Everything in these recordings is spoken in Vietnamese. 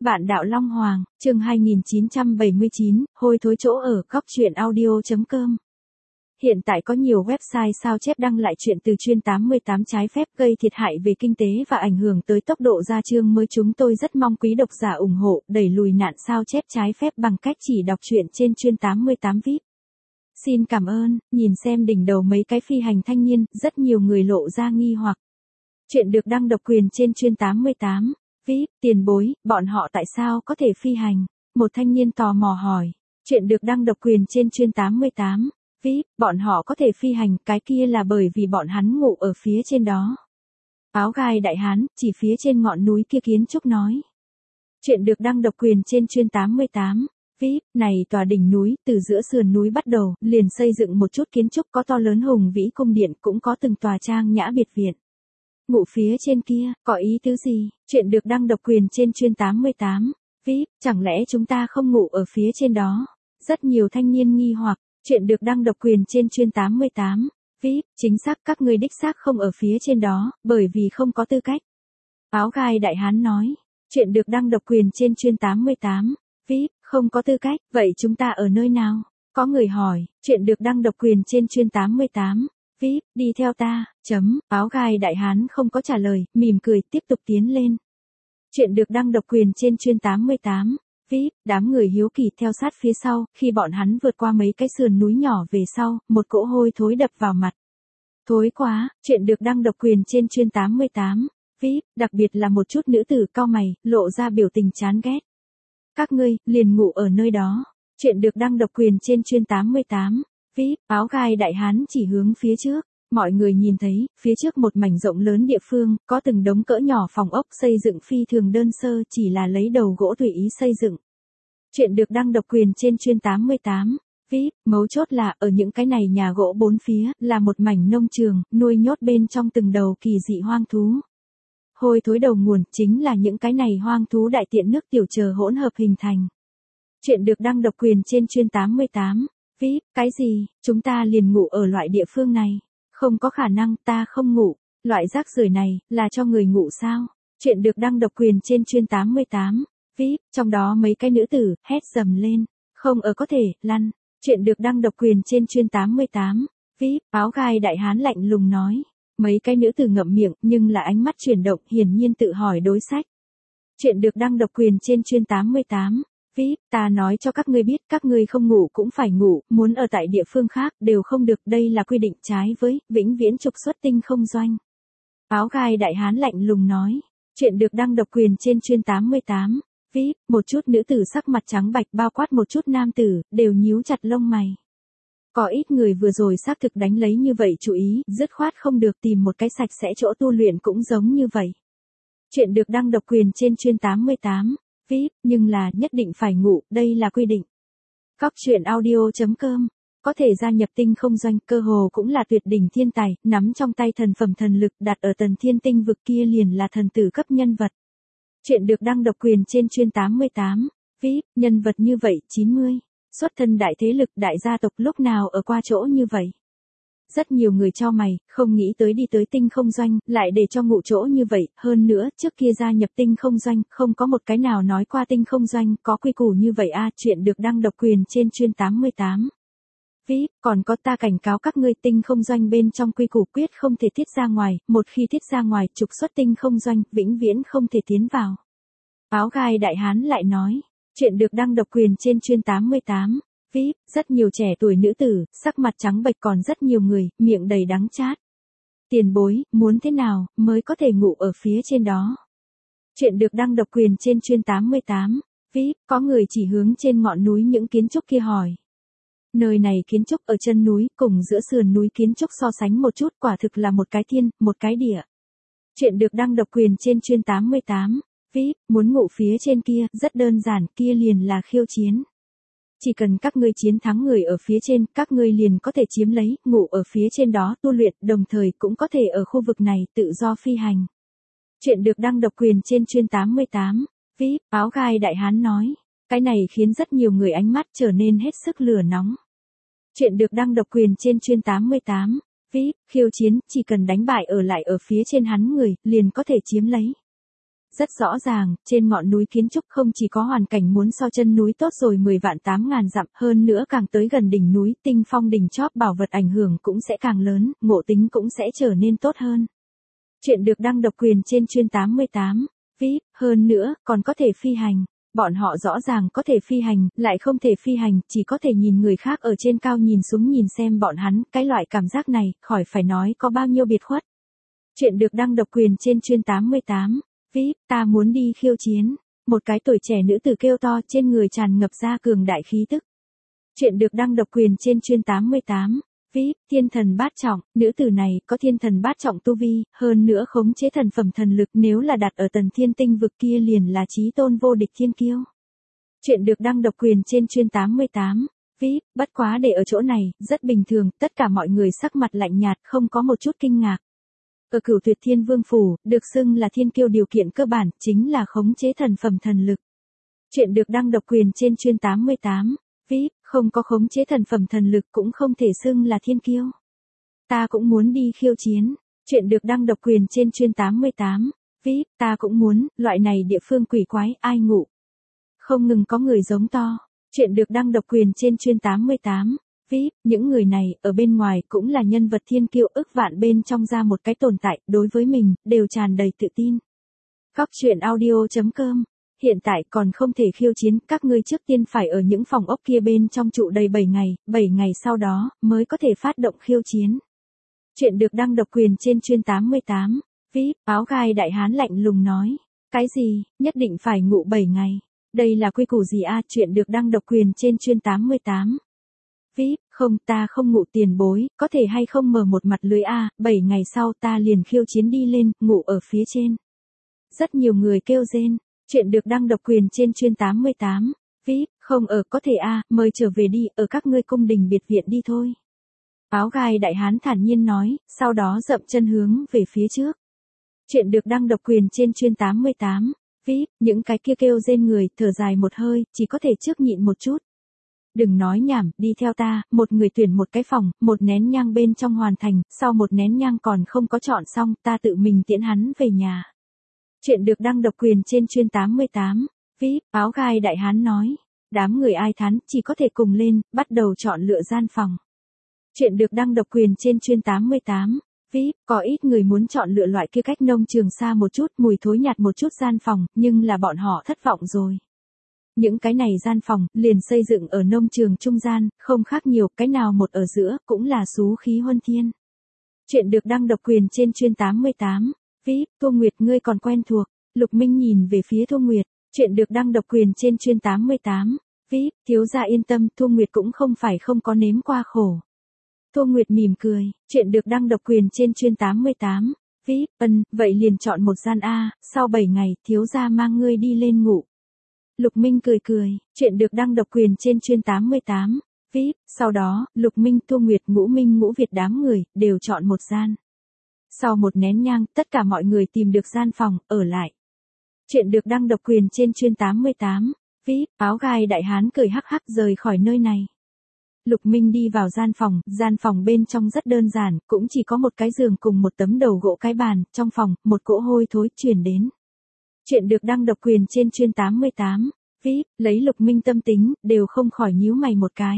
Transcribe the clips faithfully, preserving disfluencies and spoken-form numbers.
Vạn đạo Long Hoàng, chương hai nghìn chín trăm bảy mươi chín, hôi thối chỗ ở góc truyện audio chấm com. Hiện tại có nhiều website sao chép đăng lại chuyện từ chuyên tám mươi tám trái phép gây thiệt hại về kinh tế và ảnh hưởng tới tốc độ ra chương mới. Chúng tôi rất mong quý độc giả ủng hộ đẩy lùi nạn sao chép trái phép bằng cách chỉ đọc truyện trên chuyên tám mươi tám vê i pê. Xin cảm ơn. Nhìn xem đỉnh đầu mấy cái phi hành thanh niên, rất nhiều người lộ ra nghi hoặc. Chuyện được đăng độc quyền trên chuyên tám mươi tám vê i pê, tiền bối, bọn họ tại sao có thể phi hành? Một thanh niên tò mò hỏi. Chuyện được đăng độc quyền trên chuyên tám mươi tám vê i pê, bọn họ có thể phi hành, cái kia là bởi vì bọn hắn ngủ ở phía trên đó. Áo gai đại hán, chỉ phía trên ngọn núi kia kiến trúc nói. Chuyện được đăng độc quyền trên chuyên tám mươi tám vê i pê, này tòa đỉnh núi, từ giữa sườn núi bắt đầu, liền xây dựng một chút kiến trúc có to lớn hùng vĩ cung điện, cũng có từng tòa trang nhã biệt viện. Ngụ phía trên kia, có ý tứ gì? Chuyện được đăng độc quyền trên chuyên tám mươi tám vê i pê, chẳng lẽ chúng ta không ngủ ở phía trên đó? Rất nhiều thanh niên nghi hoặc. Chuyện được đăng độc quyền trên chuyên tám mươi tám vê i pê, chính xác các ngươi đích xác không ở phía trên đó, bởi vì không có tư cách. Áo gai đại hán nói. Chuyện được đăng độc quyền trên chuyên tám mươi tám vê i pê, không có tư cách, vậy chúng ta ở nơi nào? Có người hỏi. Chuyện được đăng độc quyền trên chuyên tám mươi tám vê i pê, đi theo ta, chấm, áo gai đại hán không có trả lời, mỉm cười, tiếp tục tiến lên. Chuyện được đăng độc quyền trên chuyên tám mươi tám vê i pê, đám người hiếu kỳ theo sát phía sau, khi bọn hắn vượt qua mấy cái sườn núi nhỏ về sau, một cỗ hôi thối đập vào mặt. Thối quá. Chuyện được đăng độc quyền trên chuyên tám mươi tám vê i pê, đặc biệt là một chút nữ tử cau mày, lộ ra biểu tình chán ghét. Các ngươi, liền ngủ ở nơi đó. Chuyện được đăng độc quyền trên chuyên tám mươi tám vê i pê, áo gai đại hán chỉ hướng phía trước. Mọi người nhìn thấy, phía trước một mảnh rộng lớn địa phương, có từng đống cỡ nhỏ phòng ốc xây dựng phi thường đơn sơ, chỉ là lấy đầu gỗ tùy ý xây dựng. Chuyện được đăng độc quyền trên chuyên tám mươi tám vê i pê, mấu chốt là, ở những cái này nhà gỗ bốn phía, là một mảnh nông trường, nuôi nhốt bên trong từng đầu kỳ dị hoang thú. Hôi thối đầu nguồn, chính là những cái này hoang thú đại tiện nước tiểu chờ hỗn hợp hình thành. Chuyện được đăng độc quyền trên chuyên tám mươi tám vê i pê, cái gì, chúng ta liền ngủ ở loại địa phương này. Không có khả năng, ta không ngủ. Loại rác rưởi này, là cho người ngủ sao? Chuyện được đăng độc quyền trên chuyên tám mươi tám vê i pê, trong đó mấy cái nữ tử, hét dầm lên. Không ở có thể, lăn. Chuyện được đăng độc quyền trên chuyên tám mươi tám vê i pê, áo gai đại hán lạnh lùng nói. Mấy cái nữ tử ngậm miệng, nhưng là ánh mắt chuyển động, hiển nhiên tự hỏi đối sách. Chuyện được đăng độc quyền trên chuyên tám mươi tám vê i pê, ta nói cho các ngươi biết, các ngươi không ngủ cũng phải ngủ, muốn ở tại địa phương khác, đều không được, đây là quy định trái với, vĩnh viễn trục xuất tinh không doanh. Áo gai đại hán lạnh lùng nói. Chuyện được đăng độc quyền trên chuyên tám mươi tám vê i pê, một chút nữ tử sắc mặt trắng bạch bao quát một chút nam tử, đều nhíu chặt lông mày. Có ít người vừa rồi xác thực đánh lấy như vậy chú ý, dứt khoát không được tìm một cái sạch sẽ chỗ tu luyện cũng giống như vậy. Chuyện được đăng độc quyền trên chuyên tám mươi tám vê i pê, nhưng là nhất định phải ngủ, đây là quy định. Góc truyện audio chấm com. Có thể gia nhập tinh không doanh, cơ hồ cũng là tuyệt đỉnh thiên tài, nắm trong tay thần phẩm thần lực, đặt ở tần thiên tinh vực kia liền là thần tử cấp nhân vật. Chuyện được đăng độc quyền trên chuyên tám mươi tám vê i pê, nhân vật như vậy, chín mươi. Xuất thân đại thế lực, đại gia tộc lúc nào ở qua chỗ như vậy. Rất nhiều người cho mày, không nghĩ tới đi tới tinh không doanh, lại để cho ngụ chỗ như vậy, hơn nữa, trước kia gia nhập tinh không doanh, không có một cái nào nói qua tinh không doanh, có quy củ như vậy a. Chuyện được đăng độc quyền trên chuyên tám mươi tám vê i pê, còn có ta cảnh cáo các ngươi, tinh không doanh bên trong quy củ quyết không thể tiết ra ngoài, một khi tiết ra ngoài, trục xuất tinh không doanh, vĩnh viễn không thể tiến vào. Áo gai đại hán lại nói. Chuyện được đăng độc quyền trên chuyên tám mươi tám vê i pê, rất nhiều trẻ tuổi nữ tử, sắc mặt trắng bệch, còn rất nhiều người, miệng đầy đắng chát. Tiền bối, muốn thế nào, mới có thể ngủ ở phía trên đó? Chuyện được đăng độc quyền trên chuyên tám mươi tám vê i pê, có người chỉ hướng trên ngọn núi những kiến trúc kia hỏi. Nơi này kiến trúc ở chân núi, cùng giữa sườn núi kiến trúc so sánh một chút, quả thực là một cái thiên, một cái địa. Chuyện được đăng độc quyền trên chuyên tám mươi tám vê i pê, muốn ngủ phía trên kia, rất đơn giản, kia liền là khiêu chiến. Chỉ cần các ngươi chiến thắng người ở phía trên, các ngươi liền có thể chiếm lấy, ngủ ở phía trên đó tu luyện, đồng thời cũng có thể ở khu vực này tự do phi hành. Chuyện được đăng độc quyền trên chuyên tám mươi tám vê i pê, áo gai đại hán nói. Cái này khiến rất nhiều người ánh mắt trở nên hết sức lửa nóng. Chuyện được đăng độc quyền trên chuyên tám mươi tám vê i pê, khiêu chiến, chỉ cần đánh bại ở lại ở phía trên hắn người, liền có thể chiếm lấy. Rất rõ ràng, trên ngọn núi kiến trúc không chỉ có hoàn cảnh muốn so chân núi tốt rồi mười vạn tám ngàn dặm, hơn nữa càng tới gần đỉnh núi, tinh phong đỉnh chóp bảo vật ảnh hưởng cũng sẽ càng lớn, ngộ tính cũng sẽ trở nên tốt hơn. Chuyện được đăng độc quyền trên chuyên tám mươi tám. vê i pê, hơn nữa, còn có thể phi hành. Bọn họ rõ ràng có thể phi hành, lại không thể phi hành, chỉ có thể nhìn người khác ở trên cao nhìn xuống nhìn xem bọn hắn, cái loại cảm giác này, khỏi phải nói có bao nhiêu biệt khuất. Chuyện được đăng độc quyền trên chuyên tám mươi tám. vê i pê, ta muốn đi khiêu chiến. Một cái tuổi trẻ nữ tử kêu to, trên người tràn ngập ra cường đại khí tức. Chuyện được đăng độc quyền trên chuyên tám mươi tám. vê i pê, thiên thần bát trọng, nữ tử này có thiên thần bát trọng tu vi, hơn nữa khống chế thần phẩm thần lực, nếu là đặt ở tần thiên tinh vực kia liền là chí tôn vô địch thiên kiêu. Chuyện được đăng độc quyền trên chuyên tám mươi tám. vê i pê, bất quá để ở chỗ này, rất bình thường, tất cả mọi người sắc mặt lạnh nhạt, không có một chút kinh ngạc. Ở Cửu Tuyệt Thiên Vương phủ, được xưng là thiên kiêu điều kiện cơ bản, chính là khống chế thần phẩm thần lực. Chuyện được đăng độc quyền trên chuyên tám mươi tám. vê i pê, không có khống chế thần phẩm thần lực cũng không thể xưng là thiên kiêu. Ta cũng muốn đi khiêu chiến. Chuyện được đăng độc quyền trên chuyên tám mươi tám. vê i pê, ta cũng muốn, loại này địa phương quỷ quái, ai ngủ. Không ngừng có người giống to. Chuyện được đăng độc quyền trên chuyên tám mươi tám. vê i pê, những người này, ở bên ngoài cũng là nhân vật thiên kiêu ức vạn bên trong ra một cái tồn tại, đối với mình, đều tràn đầy tự tin. Góc truyện audio chấm com. Hiện tại còn không thể khiêu chiến, các ngươi trước tiên phải ở những phòng ốc kia bên trong trụ đầy bảy ngày, bảy ngày sau đó, mới có thể phát động khiêu chiến. Chuyện được đăng độc quyền trên chuyên tám mươi tám. vê i pê, áo gai đại hán lạnh lùng nói. Cái gì, nhất định phải ngủ bảy ngày. Đây là quy củ gì a? À? Chuyện được đăng độc quyền trên chuyên tám mươi tám. vê i pê, không, ta không ngủ tiền bối, có thể hay không mở một mặt lưới a, à? bảy ngày sau ta liền khiêu chiến đi lên, ngủ ở phía trên. Rất nhiều người kêu rên. Chuyện được đăng độc quyền trên chuyên tám mươi tám. vê i pê, không ở, có thể a, à, mời trở về đi, ở các ngươi cung đình biệt viện đi thôi. Áo gai đại hán thản nhiên nói, sau đó dậm chân hướng về phía trước. Chuyện được đăng độc quyền trên chuyên tám mươi tám. vê i pê, những cái kia kêu rên người, thở dài một hơi, chỉ có thể trước nhịn một chút. Đừng nói nhảm, đi theo ta, một người tuyển một cái phòng, một nén nhang bên trong hoàn thành, sau một nén nhang còn không có chọn xong, ta tự mình tiễn hắn về nhà. Chuyện được đăng độc quyền trên chuyên tám mươi tám. vê i pê, áo gai đại hán nói. Đám người ai thán, chỉ có thể cùng lên, bắt đầu chọn lựa gian phòng. Chuyện được đăng độc quyền trên chuyên tám mươi tám. vê i pê, có ít người muốn chọn lựa loại kia cách nông trường xa một chút, mùi thối nhạt một chút gian phòng, nhưng là bọn họ thất vọng rồi. Những cái này gian phòng, liền xây dựng ở nông trường trung gian, không khác nhiều, cái nào một ở giữa, cũng là xú khí huân thiên. Chuyện được đăng độc quyền trên chuyên tám mươi tám. vê i pê, Thu Nguyệt ngươi còn quen thuộc. Lục Minh nhìn về phía Thu Nguyệt. Chuyện được đăng độc quyền trên chuyên tám mươi tám. vê i pê, thiếu gia yên tâm, Thu Nguyệt cũng không phải không có nếm qua khổ. Thu Nguyệt mỉm cười. Chuyện được đăng độc quyền trên chuyên tám mươi tám. vê i pê, ân, vậy liền chọn một gian A, sau bảy ngày, thiếu gia mang ngươi đi lên ngủ. Lục Minh cười cười. Chuyện được đăng độc quyền trên chuyên tám mươi tám. vê i pê, sau đó, Lục Minh, Thu Nguyệt, Ngũ Minh, Ngũ Việt đám người, đều chọn một gian. Sau một nén nhang, tất cả mọi người tìm được gian phòng, ở lại. Chuyện được đăng độc quyền trên chuyên tám mươi tám. vê i pê, áo gai đại hán cười hắc hắc rời khỏi nơi này. Lục Minh đi vào gian phòng, gian phòng bên trong rất đơn giản, cũng chỉ có một cái giường cùng một tấm đầu gỗ cái bàn, trong phòng, một cỗ hôi thối truyền đến. Chuyện được đăng độc quyền trên chuyên tám mươi tám. vê i pê, lấy Lục Minh tâm tính, đều không khỏi nhíu mày một cái.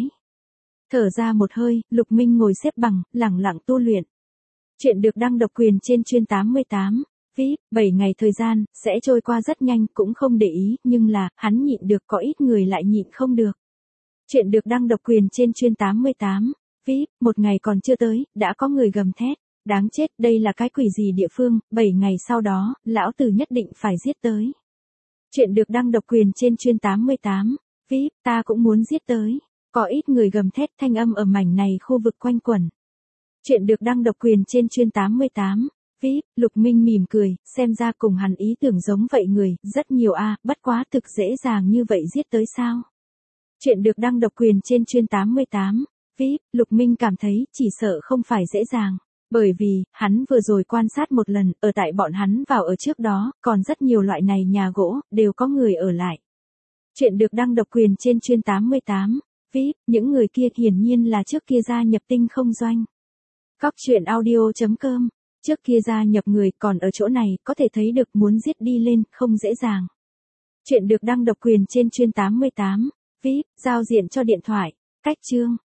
Thở ra một hơi, Lục Minh ngồi xếp bằng, lẳng lặng tu luyện. Chuyện được đăng độc quyền trên chuyên tám mươi tám. vê i pê, bảy ngày thời gian, sẽ trôi qua rất nhanh, cũng không để ý, nhưng là, hắn nhịn được, có ít người lại nhịn không được. Chuyện được đăng độc quyền trên chuyên tám mươi tám. vê i pê, một ngày còn chưa tới, đã có người gầm thét. Đáng chết, đây là cái quỷ gì địa phương, bảy ngày sau đó, lão tử nhất định phải giết tới. Chuyện được đăng độc quyền trên chuyên tám mươi tám. vê i pê, ta cũng muốn giết tới. Có ít người gầm thét, thanh âm ở mảnh này khu vực quanh quẩn. Chuyện được đăng độc quyền trên chuyên tám mươi tám. vê i pê, Lục Minh mỉm cười, xem ra cùng hắn ý tưởng giống vậy người, rất nhiều a, bất quá thực dễ dàng như vậy giết tới sao. Chuyện được đăng độc quyền trên chuyên tám mươi tám. vê i pê, Lục Minh cảm thấy, chỉ sợ không phải dễ dàng. Bởi vì, hắn vừa rồi quan sát một lần, ở tại bọn hắn vào ở trước đó, còn rất nhiều loại này nhà gỗ, đều có người ở lại. Chuyện được đăng độc quyền trên chuyên tám mươi tám. vê i pê, những người kia hiển nhiên là trước kia gia nhập tinh không doanh. Góc truyện audio chấm com Trước kia gia nhập người, còn ở chỗ này có thể thấy được muốn giết đi lên không dễ dàng. Chuyện được đăng độc quyền trên chuyên tám mươi tám. vê i pê, giao diện cho điện thoại. Cách chương.